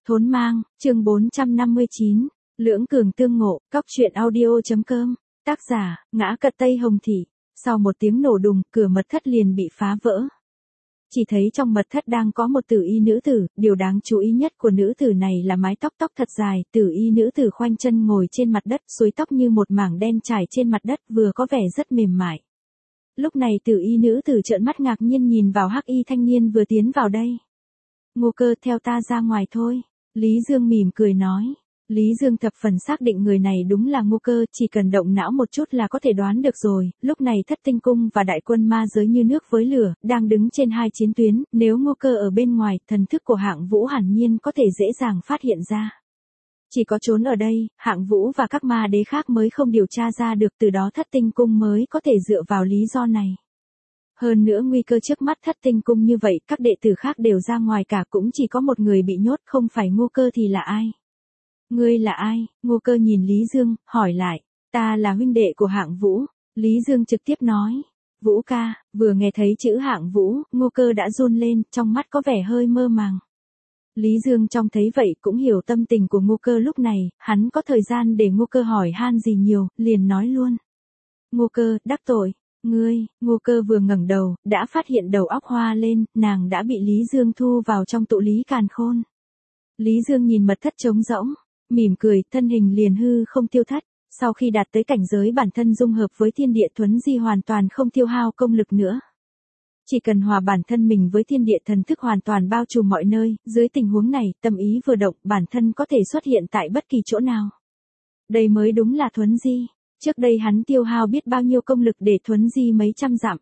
Thốn mang, chương 459, lưỡng cường tương ngộ, cóc truyện audio.com, tác giả, Ngã Cật Tây Hồng Thị. Sau một tiếng nổ đùng, cửa mật thất liền bị phá vỡ. Chỉ thấy trong mật thất đang có một tử y nữ tử, điều đáng chú ý nhất của nữ tử này là mái tóc thật dài, tử y nữ tử khoanh chân ngồi trên mặt đất, xuôi tóc như một mảng đen trải trên mặt đất vừa có vẻ rất mềm mại. Lúc này tử y nữ tử trợn mắt ngạc nhiên nhìn vào hắc y thanh niên vừa tiến vào đây. Ngô Cơ, theo ta ra ngoài thôi. Lý Dương mỉm cười nói. Lý Dương thập phần xác định người này đúng là Ngô Cơ, chỉ cần động não một chút là có thể đoán được rồi. Lúc này Thất Tinh Cung và đại quân ma giới như nước với lửa, đang đứng trên hai chiến tuyến, nếu Ngô Cơ ở bên ngoài, thần thức của Hạng Vũ hẳn nhiên có thể dễ dàng phát hiện ra. Chỉ có trốn ở đây, Hạng Vũ và các ma đế khác mới không điều tra ra được, từ đó Thất Tinh Cung mới có thể dựa vào lý do này. Hơn nữa nguy cơ trước mắt Thất Tinh Cung như vậy, các đệ tử khác đều ra ngoài cả, cũng chỉ có một người bị nhốt, không phải Ngô Cơ thì là ai? Ngươi là ai? Ngô Cơ nhìn Lý Dương, hỏi lại. Ta là huynh đệ của Hạng Vũ. Lý Dương trực tiếp nói. Vũ ca. Vừa nghe thấy chữ Hạng Vũ, Ngô Cơ đã run lên, trong mắt có vẻ hơi mơ màng. Lý Dương trông thấy vậy cũng hiểu tâm tình của Ngô Cơ lúc này, hắn có thời gian để Ngô Cơ hỏi han gì nhiều, liền nói luôn. Ngô Cơ, đắc tội. Ngươi, Ngô Cơ vừa ngẩng đầu, đã phát hiện đầu óc hoa lên, nàng đã bị Lý Dương thu vào trong tụ lý càn khôn. Lý Dương nhìn mật thất trống rỗng, mỉm cười, thân hình liền hư không tiêu thất. Sau khi đạt tới cảnh giới bản thân dung hợp với thiên địa thuấn di hoàn toàn không tiêu hao công lực nữa. Chỉ cần hòa bản thân mình với thiên địa thần thức hoàn toàn bao trùm mọi nơi, dưới tình huống này, tâm ý vừa động, bản thân có thể xuất hiện tại bất kỳ chỗ nào. Đây mới đúng là thuấn di. Trước đây hắn tiêu hao biết bao nhiêu công lực để thuấn di mấy trăm dặm.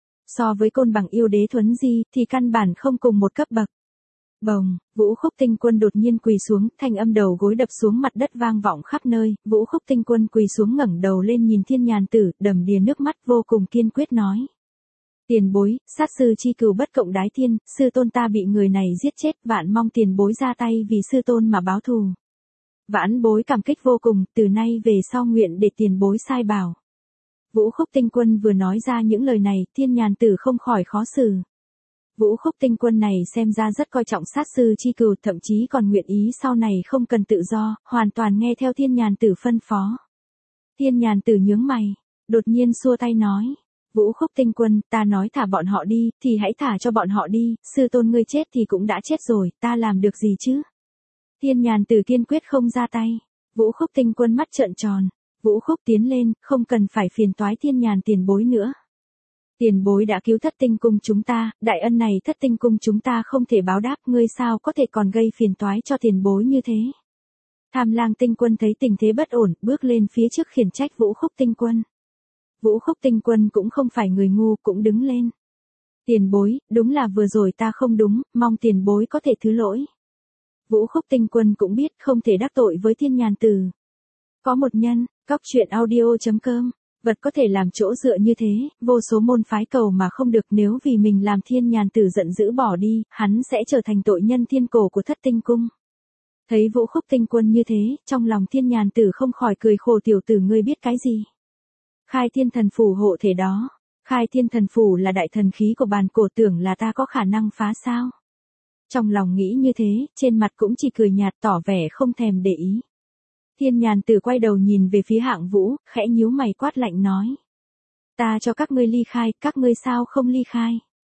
So với Côn Bằng yêu đế thuấn di thì căn bản không cùng một cấp bậc. Bồng, Vũ Khúc Tinh Quân đột nhiên quỳ xuống, thanh âm đầu gối đập xuống mặt đất vang vọng khắp nơi. Vũ Khúc Tinh Quân quỳ xuống ngẩng đầu lên nhìn Thiên Nhàn Tử, đầm đìa nước mắt vô cùng kiên quyết nói. Tiền bối, sát sư chi cừu bất cộng đái thiên, sư tôn ta bị người này giết chết, vạn mong tiền bối ra tay vì sư tôn mà báo thù. Vãn bối cảm kích vô cùng, từ nay về sau nguyện để tiền bối sai bảo. Vũ Khúc Tinh Quân vừa nói ra những lời này, Thiên Nhàn Tử không khỏi khó xử. Vũ Khúc Tinh Quân này xem ra rất coi trọng sát sư chi cừu, thậm chí còn nguyện ý sau này không cần tự do, hoàn toàn nghe theo Thiên Nhàn Tử phân phó. Thiên Nhàn Tử nhướng mày, đột nhiên xua tay nói. Vũ Khúc Tinh Quân, ta nói thả bọn họ đi, thì hãy thả cho bọn họ đi, sư tôn ngươi chết thì cũng đã chết rồi, ta làm được gì chứ? Thiên Nhàn Tử kiên quyết không ra tay. Vũ Khúc Tinh Quân mắt trợn tròn. Vũ Khúc tiến lên, không cần phải phiền toái Thiên Nhàn tiền bối nữa. Tiền bối đã cứu Thất Tinh Cung chúng ta, đại ân này Thất Tinh Cung chúng ta không thể báo đáp, ngươi sao có thể còn gây phiền toái cho tiền bối như thế? Tham Lang Tinh Quân thấy tình thế bất ổn, bước lên phía trước khiển trách Vũ Khúc Tinh Quân. Vũ Khúc Tinh Quân cũng không phải người ngu, cũng đứng lên. Tiền bối, đúng là vừa rồi ta không đúng, mong tiền bối có thể thứ lỗi. Vũ Khúc Tinh Quân cũng biết không thể đắc tội với Thiên Nhàn Tử. Có một nhân, cóc truyện audio.com, vật có thể làm chỗ dựa như thế, vô số môn phái cầu mà không được, nếu vì mình làm Thiên Nhàn Tử giận dữ bỏ đi, hắn sẽ trở thành tội nhân thiên cổ của Thất Tinh Cung. Thấy Vũ Khúc Tinh Quân như thế, trong lòng Thiên Nhàn Tử không khỏi cười khổ, tiểu tử ngươi biết cái gì? Khai Thiên Thần Phủ hộ thể đó. Khai Thiên Thần Phủ là đại thần khí của bàn cổ, tưởng là ta có khả năng phá sao? Trong lòng nghĩ như thế, trên mặt cũng chỉ cười nhạt tỏ vẻ không thèm để ý. Thiên Nhàn Tử quay đầu nhìn về phía Hạng Vũ, khẽ nhíu mày quát lạnh nói. Ta cho các ngươi ly khai, các ngươi sao không ly khai?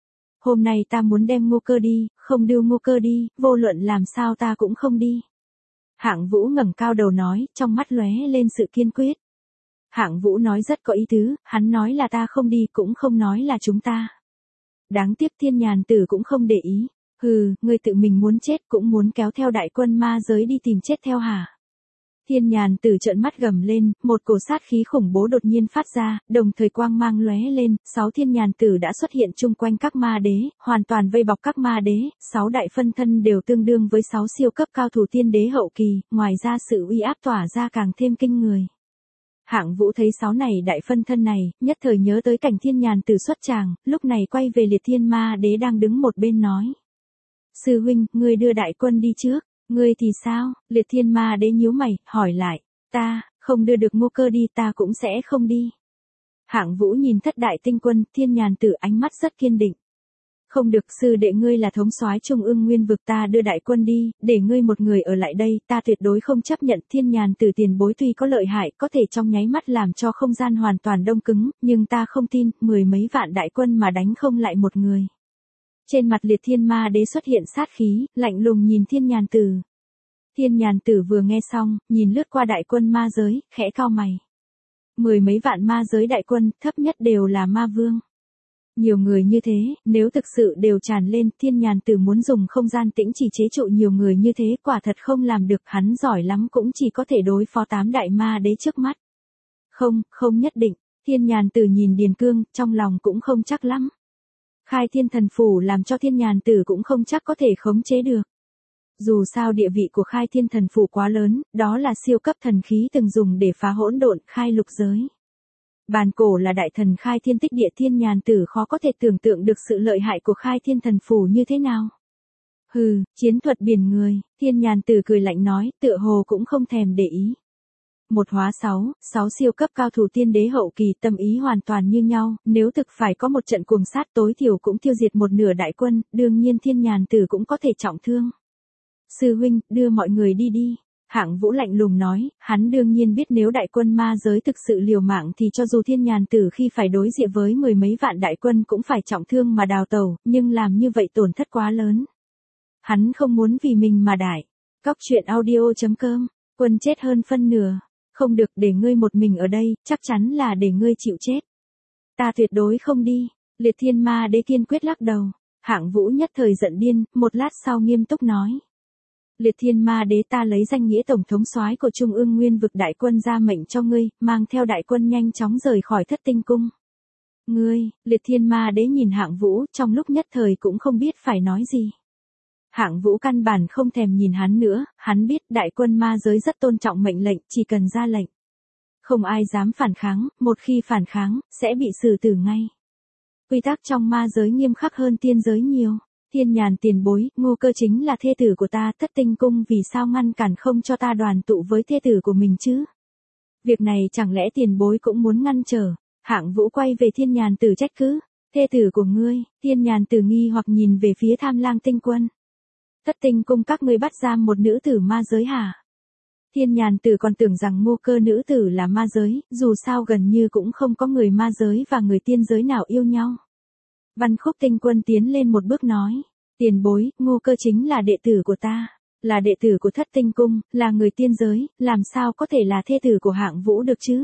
Hôm nay ta muốn đem Ngô Cơ đi, không đưa Ngô Cơ đi, vô luận làm sao ta cũng không đi. Hạng Vũ ngẩng cao đầu nói, trong mắt lóe lên sự kiên quyết. Hạng Vũ nói rất có ý tứ, hắn nói là ta không đi cũng không nói là chúng ta. Đáng tiếc Thiên Nhàn Tử cũng không để ý. Hừ, ngươi tự mình muốn chết cũng muốn kéo theo đại quân ma giới đi tìm chết theo hả? Thiên Nhàn Tử trợn mắt gầm lên, một cổ sát khí khủng bố đột nhiên phát ra, đồng thời quang mang lóe lên, 6 Thiên Nhàn Tử đã xuất hiện chung quanh các ma đế, hoàn toàn vây bọc các ma đế, 6 đại phân thân đều tương đương với 6 siêu cấp cao thủ tiên đế hậu kỳ, ngoài ra sự uy áp tỏa ra càng thêm kinh người. Hạng Vũ thấy 6 này đại phân thân này, nhất thời nhớ tới cảnh Thiên Nhàn Tử xuất tràng, lúc này quay về Liệt Thiên Ma Đế đang đứng một bên nói. Sư huynh, ngươi đưa đại quân đi trước, ngươi thì sao? Liệt Thiên Ma Đế nhíu mày, hỏi lại, ta, không đưa được Ngô Cơ đi ta cũng sẽ không đi. Hạng Vũ nhìn Thất Đại Tinh Quân, Thiên Nhàn Tử ánh mắt rất kiên định. Không được, sư đệ ngươi là thống soái Trung Ương Nguyên vực, ta đưa đại quân đi, để ngươi một người ở lại đây, ta tuyệt đối không chấp nhận. Thiên Nhàn Tử tiền bối tuy có lợi hại, có thể trong nháy mắt làm cho không gian hoàn toàn đông cứng, nhưng ta không tin, 10 mấy vạn đại quân mà đánh không lại một người. Trên mặt Liệt Thiên Ma Đế xuất hiện sát khí, lạnh lùng nhìn Thiên Nhàn Tử. Thiên Nhàn Tử vừa nghe xong, nhìn lướt qua đại quân ma giới, khẽ cau mày. 10 mấy vạn ma giới đại quân, thấp nhất đều là ma vương. Nhiều người như thế, nếu thực sự đều tràn lên, Thiên Nhàn Tử muốn dùng không gian tĩnh chỉ chế trụ nhiều người như thế, quả thật không làm được, hắn giỏi lắm cũng chỉ có thể đối phó 8 đại ma đế trước mắt. Không nhất định, Thiên Nhàn Tử nhìn Điền Cương, trong lòng cũng không chắc lắm. Khai Thiên Thần Phủ làm cho Thiên Nhàn Tử cũng không chắc có thể khống chế được. Dù sao địa vị của Khai Thiên Thần Phủ quá lớn, đó là siêu cấp thần khí từng dùng để phá hỗn độn, khai lục giới. Bàn cổ là đại thần khai thiên tích địa, Thiên Nhàn Tử khó có thể tưởng tượng được sự lợi hại của Khai Thiên Thần Phủ như thế nào. Hừ, chiến thuật biển người, Thiên Nhàn Tử cười lạnh nói, tựa hồ cũng không thèm để ý. Một hóa 6 siêu cấp cao thủ tiên đế hậu kỳ, tâm ý hoàn toàn như nhau, nếu thực phải có một trận cuồng sát tối thiểu cũng tiêu diệt một nửa đại quân, đương nhiên Thiên Nhàn Tử cũng có thể trọng thương. Sư huynh, đưa mọi người đi đi. Hạng Vũ lạnh lùng nói, hắn đương nhiên biết nếu đại quân ma giới thực sự liều mạng thì cho dù Thiên Nhàn Tử khi phải đối diện với 10 mấy vạn đại quân cũng phải trọng thương mà đào tẩu, nhưng làm như vậy tổn thất quá lớn. Hắn không muốn vì mình mà đại. Cóc truyện audio.com, quân chết hơn phân nửa. Không được, để ngươi một mình ở đây, chắc chắn là để ngươi chịu chết. Ta tuyệt đối không đi. Liệt Thiên Ma Đế kiên quyết lắc đầu. Hạng Vũ nhất thời giận điên, một lát sau nghiêm túc nói. Liệt Thiên Ma Đế, ta lấy danh nghĩa tổng thống soái của Trung Ương Nguyên vực đại quân ra mệnh cho ngươi, mang theo đại quân nhanh chóng rời khỏi Thất Tinh Cung. Ngươi, Liệt Thiên Ma Đế nhìn Hạng Vũ, trong lúc nhất thời cũng không biết phải nói gì. Hạng Vũ căn bản không thèm nhìn hắn nữa, hắn biết đại quân ma giới rất tôn trọng mệnh lệnh, chỉ cần ra lệnh. Không ai dám phản kháng, một khi phản kháng, sẽ bị xử tử ngay. Quy tắc trong ma giới nghiêm khắc hơn tiên giới nhiều. Thiên Nhàn tiền bối, Ngô Cơ chính là thê tử của ta, Thất Tinh Cung vì sao ngăn cản không cho ta đoàn tụ với thê tử của mình chứ? Việc này chẳng lẽ tiền bối cũng muốn ngăn trở? Hạng Vũ quay về Thiên Nhàn Tử trách cứ. Thê tử của ngươi, Thiên Nhàn Tử nghi hoặc nhìn về phía Tham Lang Tinh Quân. Thất Tinh Cung các ngươi bắt giam một nữ tử ma giới hả? Thiên Nhàn Tử còn tưởng rằng Ngô Cơ nữ tử là ma giới, dù sao gần như cũng không có người ma giới và người tiên giới nào yêu nhau. Văn Khúc Tinh Quân tiến lên một bước nói, tiền bối, Ngô Cơ chính là đệ tử của ta, là đệ tử của Thất Tinh Cung, là người tiên giới, làm sao có thể là thê tử của Hạng Vũ được chứ?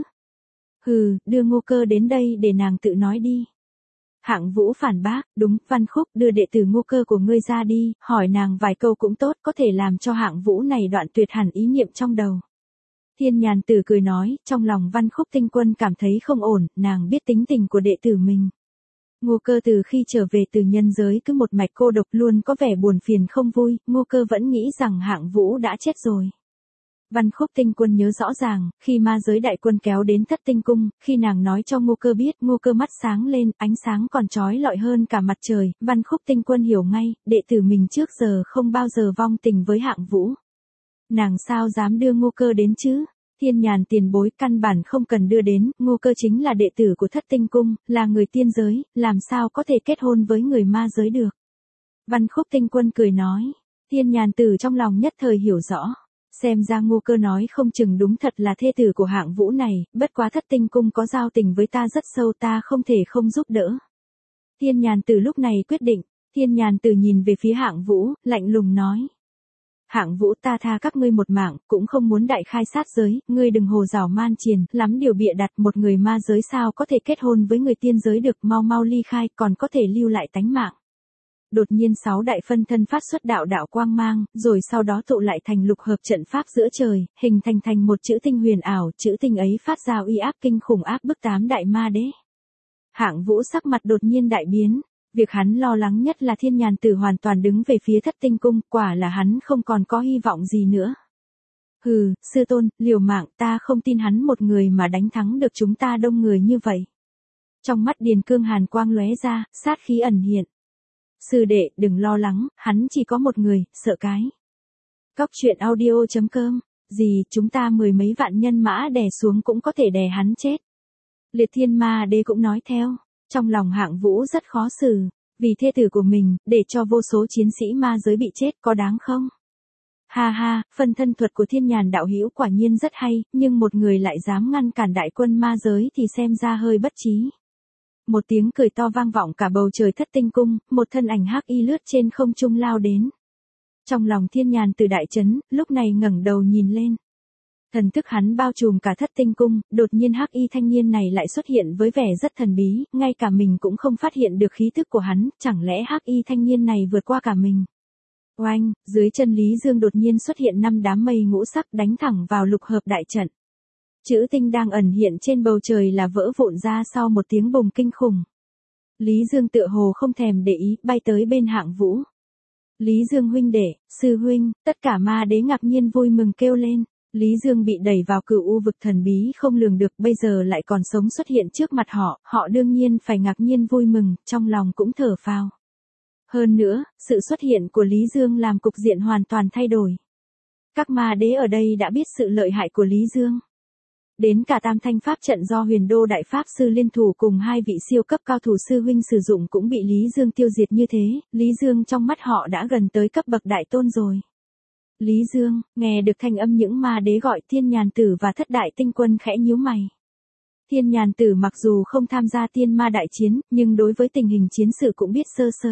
Hừ, đưa Ngô Cơ đến đây để nàng tự nói đi. Hạng Vũ phản bác, đúng, Văn Khúc, đưa đệ tử Ngô Cơ của ngươi ra đi, hỏi nàng vài câu cũng tốt, có thể làm cho Hạng Vũ này đoạn tuyệt hẳn ý niệm trong đầu. Thiên Nhàn Tử cười nói, trong lòng Văn Khúc Tinh Quân cảm thấy không ổn, nàng biết tính tình của đệ tử mình. Ngô Cơ từ khi trở về từ nhân giới cứ một mạch cô độc, luôn có vẻ buồn phiền không vui, Ngô Cơ vẫn nghĩ rằng Hạng Vũ đã chết rồi. Văn Khúc Tinh Quân nhớ rõ ràng, khi ma giới đại quân kéo đến Thất Tinh Cung, khi nàng nói cho Ngô Cơ biết, Ngô Cơ mắt sáng lên, ánh sáng còn chói lọi hơn cả mặt trời, Văn Khúc Tinh Quân hiểu ngay, đệ tử mình trước giờ không bao giờ vong tình với Hạng Vũ. Nàng sao dám đưa Ngô Cơ đến chứ? Thiên Nhàn tiền bối, căn bản không cần đưa đến, Ngô Cơ chính là đệ tử của Thất Tinh Cung, là người tiên giới, làm sao có thể kết hôn với người ma giới được. Văn Khúc Tinh Quân cười nói, Thiên Nhàn Tử trong lòng nhất thời hiểu rõ. Xem ra Ngô Cơ nói không chừng đúng thật là thê tử của Hạng Vũ này, bất quá Thất Tinh Cung có giao tình với ta rất sâu, ta không thể không giúp đỡ. Thiên Nhàn Tử lúc này quyết định, Thiên Nhàn Tử nhìn về phía Hạng Vũ, lạnh lùng nói. Hạng Vũ, ta tha các ngươi một mạng, cũng không muốn đại khai sát giới, ngươi đừng hồ dảo man triền, lắm điều bịa đặt, một người ma giới sao có thể kết hôn với người tiên giới được, mau mau ly khai, còn có thể lưu lại tánh mạng. Đột nhiên 6 đại phân thân phát xuất đạo đạo quang mang, rồi sau đó tụ lại thành lục hợp trận pháp giữa trời, hình thành một chữ tinh huyền ảo, chữ tinh ấy phát ra uy áp kinh khủng áp bức 8 đại ma đế. Hạng Vũ sắc mặt đột nhiên đại biến, việc hắn lo lắng nhất là Thiên Nhàn Tử hoàn toàn đứng về phía Thất Tinh Cung, quả là hắn không còn có hy vọng gì nữa. Hừ, sư tôn, liều mạng, ta không tin hắn một người mà đánh thắng được chúng ta đông người như vậy. Trong mắt Điền Cương hàn quang lóe ra, sát khí ẩn hiện. Sư đệ, đừng lo lắng, hắn chỉ có một người, sợ cái. Cóc truyện audio.com, gì, chúng ta 10 mấy vạn nhân mã đè xuống cũng có thể đè hắn chết. Liệt Thiên Ma Đế cũng nói theo, trong lòng Hạng Vũ rất khó xử. Vì thê tử của mình, để cho vô số chiến sĩ ma giới bị chết có đáng không? Ha ha, phân thân thuật của thiên nhàn đạo hữu quả nhiên rất hay, nhưng một người lại dám ngăn cản đại quân ma giới thì xem ra hơi bất trí. Một tiếng cười to vang vọng cả bầu trời thất tinh cung, một thân ảnh hắc y lướt trên không trung lao đến. Trong lòng thiên nhàn từ đại chấn, lúc này ngẩng đầu nhìn lên. Thần thức hắn bao trùm cả thất tinh cung, đột nhiên hắc y thanh niên này lại xuất hiện với vẻ rất thần bí, ngay cả mình cũng không phát hiện được khí thức của hắn, chẳng lẽ hắc y thanh niên này vượt qua cả mình. Oanh, dưới chân Lý Dương đột nhiên xuất hiện 5 đám mây ngũ sắc đánh thẳng vào lục hợp đại trận. Chữ tinh đang ẩn hiện trên bầu trời là vỡ vụn ra sau một tiếng bùng kinh khủng. Lý Dương tựa hồ không thèm để ý, bay tới bên Hạng Vũ. Lý Dương huynh đệ, sư huynh, tất cả ma đế ngạc nhiên vui mừng kêu lên. Lý Dương bị đẩy vào cửu u vực thần bí không lường được, bây giờ lại còn sống xuất hiện trước mặt họ, họ đương nhiên phải ngạc nhiên vui mừng, trong lòng cũng thở phào. Hơn nữa, sự xuất hiện của Lý Dương làm cục diện hoàn toàn thay đổi. Các ma đế ở đây đã biết sự lợi hại của Lý Dương. Đến cả tam thanh pháp trận do Huyền Đô Đại Pháp Sư liên thủ cùng 2 vị siêu cấp cao thủ sư huynh sử dụng cũng bị Lý Dương tiêu diệt như thế, Lý Dương trong mắt họ đã gần tới cấp bậc đại tôn rồi. Lý Dương, nghe được thanh âm những ma đế gọi Thiên Nhàn Tử và Thất Đại Tinh Quân khẽ nhíu mày. Thiên Nhàn Tử mặc dù không tham gia tiên ma đại chiến, nhưng đối với tình hình chiến sự cũng biết sơ sơ.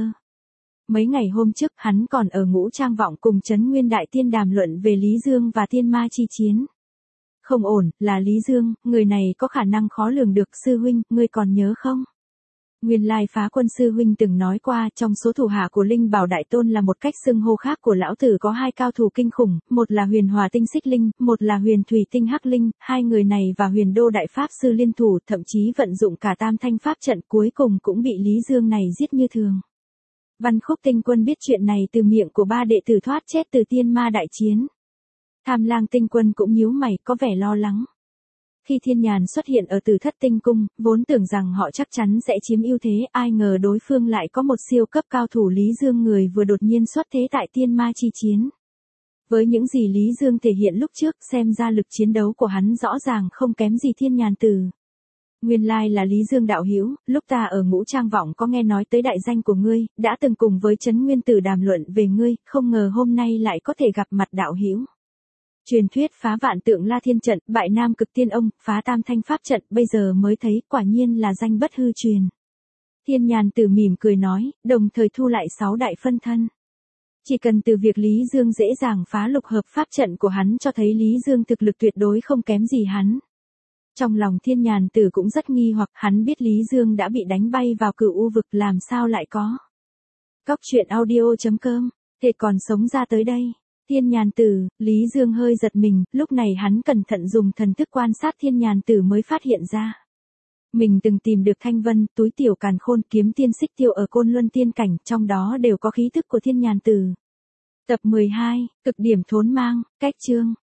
Mấy ngày hôm trước, hắn còn ở Ngũ Trang Vọng cùng Trấn Nguyên Đại Tiên đàm luận về Lý Dương và tiên ma chi chiến. Không ổn, là Lý Dương, người này có khả năng khó lường được, sư huynh, ngươi còn nhớ không? Nguyên lai Phá Quân sư huynh từng nói qua, trong số thủ hạ của Linh Bảo Đại Tôn là một cách xưng hô khác của lão tử có 2 cao thủ kinh khủng, một là Huyền Hòa Tinh Xích Linh, một là Huyền Thủy Tinh Hắc Linh, 2 người này và Huyền Đô Đại Pháp Sư liên thủ, thậm chí vận dụng cả tam thanh pháp trận, cuối cùng cũng bị Lý Dương này giết như thường. Văn Khúc Tinh Quân biết chuyện này từ miệng của 3 đệ tử thoát chết từ tiên ma đại chiến. Tham Lang Tinh Quân cũng nhíu mày, có vẻ lo lắng. Khi Thiên Nhàn xuất hiện ở Tử Thất Tinh Cung, vốn tưởng rằng họ chắc chắn sẽ chiếm ưu thế, ai ngờ đối phương lại có một siêu cấp cao thủ Lý Dương, người vừa đột nhiên xuất thế tại tiên ma chi chiến. Với những gì Lý Dương thể hiện lúc trước, xem ra lực chiến đấu của hắn rõ ràng không kém gì Thiên Nhàn Tử. Nguyên lai là Lý Dương đạo hữu, lúc ta ở Ngũ Trang Vọng có nghe nói tới đại danh của ngươi, đã từng cùng với Trấn Nguyên Tử đàm luận về ngươi, không ngờ hôm nay lại có thể gặp mặt đạo hữu. Truyền thuyết phá vạn tượng La Thiên trận, bại Nam Cực Tiên Ông, phá tam thanh pháp trận, bây giờ mới thấy, quả nhiên là danh bất hư truyền. Thiên Nhàn Tử mỉm cười nói, đồng thời thu lại 6 đại phân thân. Chỉ cần từ việc Lý Dương dễ dàng phá lục hợp pháp trận của hắn cho thấy Lý Dương thực lực tuyệt đối không kém gì hắn. Trong lòng Thiên Nhàn Tử cũng rất nghi hoặc, hắn biết Lý Dương đã bị đánh bay vào cửu u vực, làm sao lại có. Cóc truyện audio.com, thế còn sống ra tới đây. Thiên Nhàn Tử, Lý Dương hơi giật mình, lúc này hắn cẩn thận dùng thần thức quan sát Thiên Nhàn Tử mới phát hiện ra. Mình từng tìm được Thanh Vân, túi tiểu càn khôn, kiếm tiên xích tiêu ở Côn Luân tiên cảnh, trong đó đều có khí thức của Thiên Nhàn Tử. Tập 12, cực điểm thốn mang, cách chương.